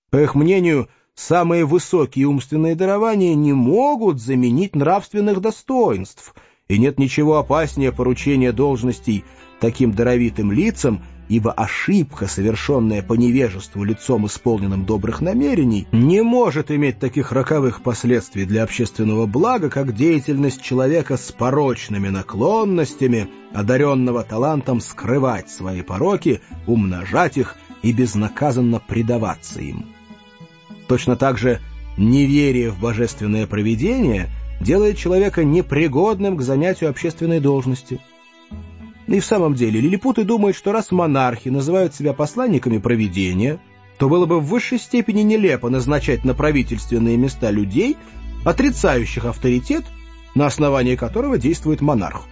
По их мнению, самые высокие умственные дарования не могут заменить нравственных достоинств, и нет ничего опаснее поручения должностей таким даровитым лицам, ибо ошибка, совершенная по невежеству лицом, исполненным добрых намерений, не может иметь таких роковых последствий для общественного блага, как деятельность человека с порочными наклонностями, одаренного талантом скрывать свои пороки, умножать их и безнаказанно предаваться им. Точно так же неверие в божественное провидение делает человека непригодным к занятию общественной должности. И в самом деле лилипуты думают, что раз монархи называют себя посланниками провидения, то было бы в высшей степени нелепо назначать на правительственные места людей, отрицающих авторитет, на основании которого действует монарх.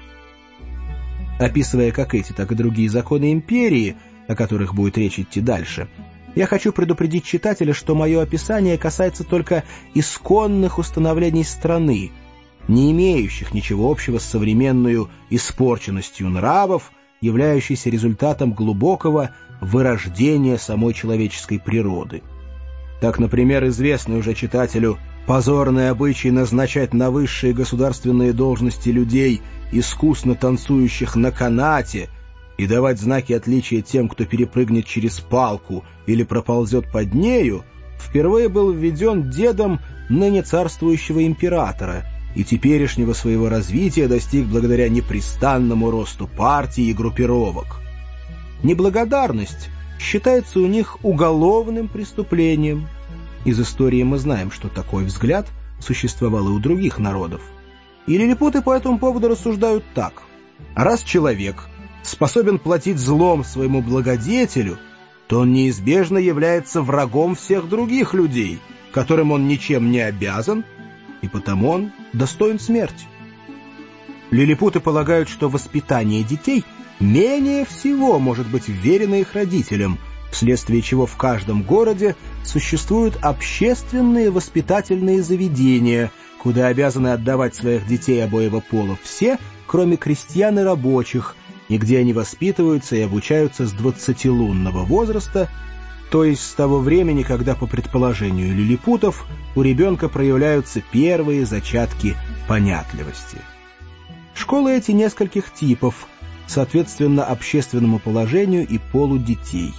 Описывая как эти, так и другие законы империи, о которых будет речь идти дальше, я хочу предупредить читателя, что мое описание касается только исконных установлений страны, не имеющих ничего общего с современной испорченностью нравов, являющейся результатом глубокого вырождения самой человеческой природы. Так, например, известный уже читателю позорный обычай назначать на высшие государственные должности людей, искусно танцующих на канате, и давать знаки отличия тем, кто перепрыгнет через палку или проползет под нею, впервые был введен дедом ныне царствующего императора и теперешнего своего развития достиг благодаря непрестанному росту партий и группировок. Неблагодарность считается у них уголовным преступлением. Из истории мы знаем, что такой взгляд существовал и у других народов. И лилипуты по этому поводу рассуждают так. Раз человек способен платить злом своему благодетелю, то он неизбежно является врагом всех других людей, которым он ничем не обязан, и потому он достоин смерти. Лилипуты полагают, что воспитание детей менее всего может быть вверено их родителям, вследствие чего в каждом городе существуют общественные воспитательные заведения, куда обязаны отдавать своих детей обоего пола все, кроме крестьян и рабочих, и где они воспитываются и обучаются с 20-лунного возраста, то есть с того времени, когда, по предположению лилипутов, у ребенка проявляются первые зачатки понятливости. Школы эти нескольких типов, соответственно общественному положению и полу детей.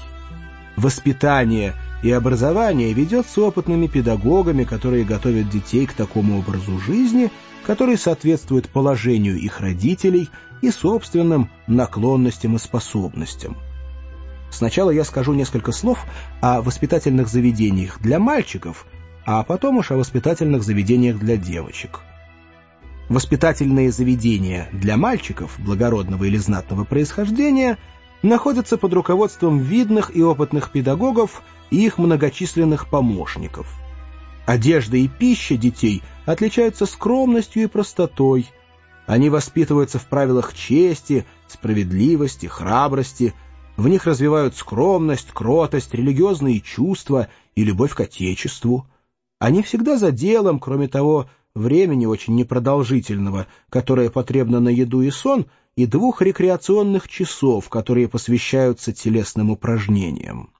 Воспитание и образование ведется опытными педагогами, которые готовят детей к такому образу жизни, который соответствует положению их родителей и собственным наклонностям и способностям. Сначала я скажу несколько слов о воспитательных заведениях для мальчиков, а потом уж о воспитательных заведениях для девочек. Воспитательные заведения для мальчиков благородного или знатного происхождения находятся под руководством видных и опытных педагогов и их многочисленных помощников. Одежда и пища детей отличаются скромностью и простотой. Они воспитываются в правилах чести, справедливости, храбрости. В них развивают скромность, кротость, религиозные чувства и любовь к Отечеству. Они всегда за делом, кроме того, времени очень непродолжительного, которое потребно на еду и сон, и 2 рекреационных часов, которые посвящаются телесным упражнениям.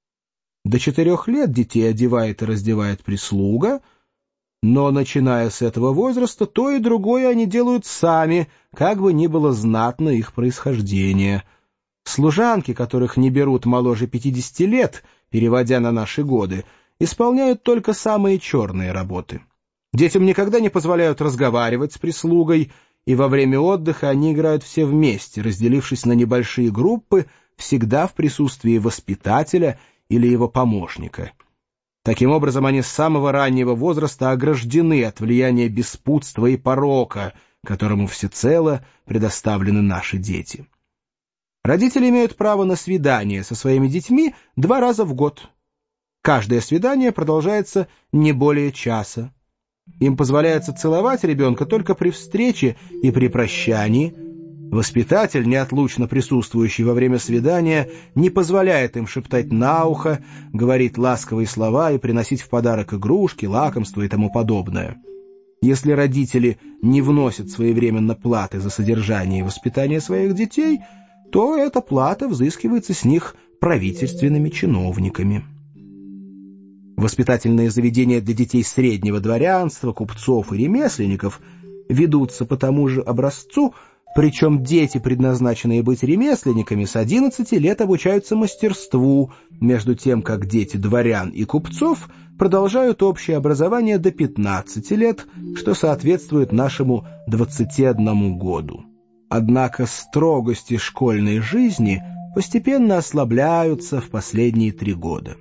До 4 лет детей одевает и раздевает прислуга, но, начиная с этого возраста, то и другое они делают сами, как бы ни было знатно их происхождение. Служанки, которых не берут моложе 50 лет, переводя на наши годы, исполняют только самые черные работы. Детям никогда не позволяют разговаривать с прислугой, и во время отдыха они играют все вместе, разделившись на небольшие группы, всегда в присутствии воспитателя или его помощника. Таким образом, они с самого раннего возраста ограждены от влияния беспутства и порока, которому всецело предоставлены наши дети. Родители имеют право на свидание со своими детьми 2 раза в год. Каждое свидание продолжается не более часа. Им позволяется целовать ребенка только при встрече и при прощании. Воспитатель, неотлучно присутствующий во время свидания, не позволяет им шептать на ухо, говорить ласковые слова и приносить в подарок игрушки, лакомства и тому подобное. Если родители не вносят своевременно платы за содержание и воспитание своих детей, то эта плата взыскивается с них правительственными чиновниками. Воспитательные заведения для детей среднего дворянства, купцов и ремесленников ведутся по тому же образцу, причем дети, предназначенные быть ремесленниками, с 11 лет обучаются мастерству, между тем как дети дворян и купцов продолжают общее образование до 15 лет, что соответствует нашему 21 году. Однако строгости школьной жизни постепенно ослабляются в последние 3 года.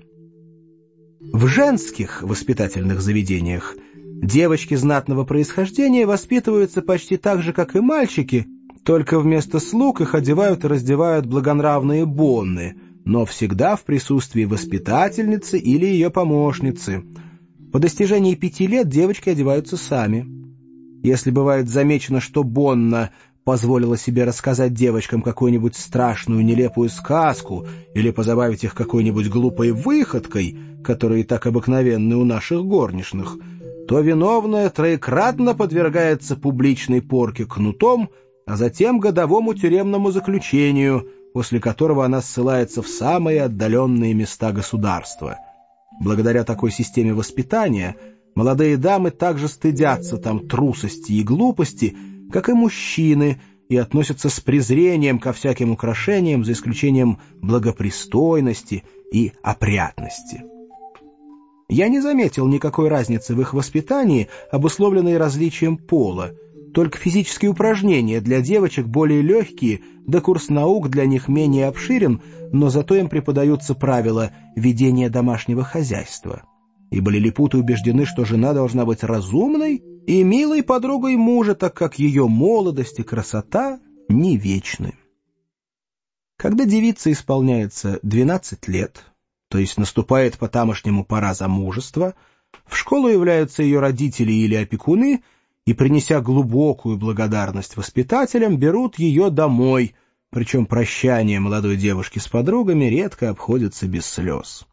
В женских воспитательных заведениях девочки знатного происхождения воспитываются почти так же, как и мальчики, только вместо слуг их одевают и раздевают благонравные бонны, но всегда в присутствии воспитательницы или ее помощницы. По достижении 5 лет девочки одеваются сами. Если бывает замечено, что бонна позволила себе рассказать девочкам какую-нибудь страшную нелепую сказку или позабавить их какой-нибудь глупой выходкой, которые так обыкновенны у наших горничных, то виновная троекратно подвергается публичной порке кнутом, а затем годовому тюремному заключению, после которого она ссылается в самые отдаленные места государства. Благодаря такой системе воспитания молодые дамы также стыдятся там трусости и глупости, как и мужчины, и относятся с презрением ко всяким украшениям, за исключением благопристойности и опрятности. Я не заметил никакой разницы в их воспитании, обусловленной различием пола. Только физические упражнения для девочек более легкие, да курс наук для них менее обширен, но зато им преподаются правила ведения домашнего хозяйства. Ибо лилипуты убеждены, что жена должна быть разумной и милой подругой мужа, так как ее молодость и красота не вечны. Когда девице исполняется 12 лет, то есть наступает по-тамошнему пора замужества, в школу являются ее родители или опекуны, и, принеся глубокую благодарность воспитателям, берут ее домой, причем прощание молодой девушки с подругами редко обходится без слез.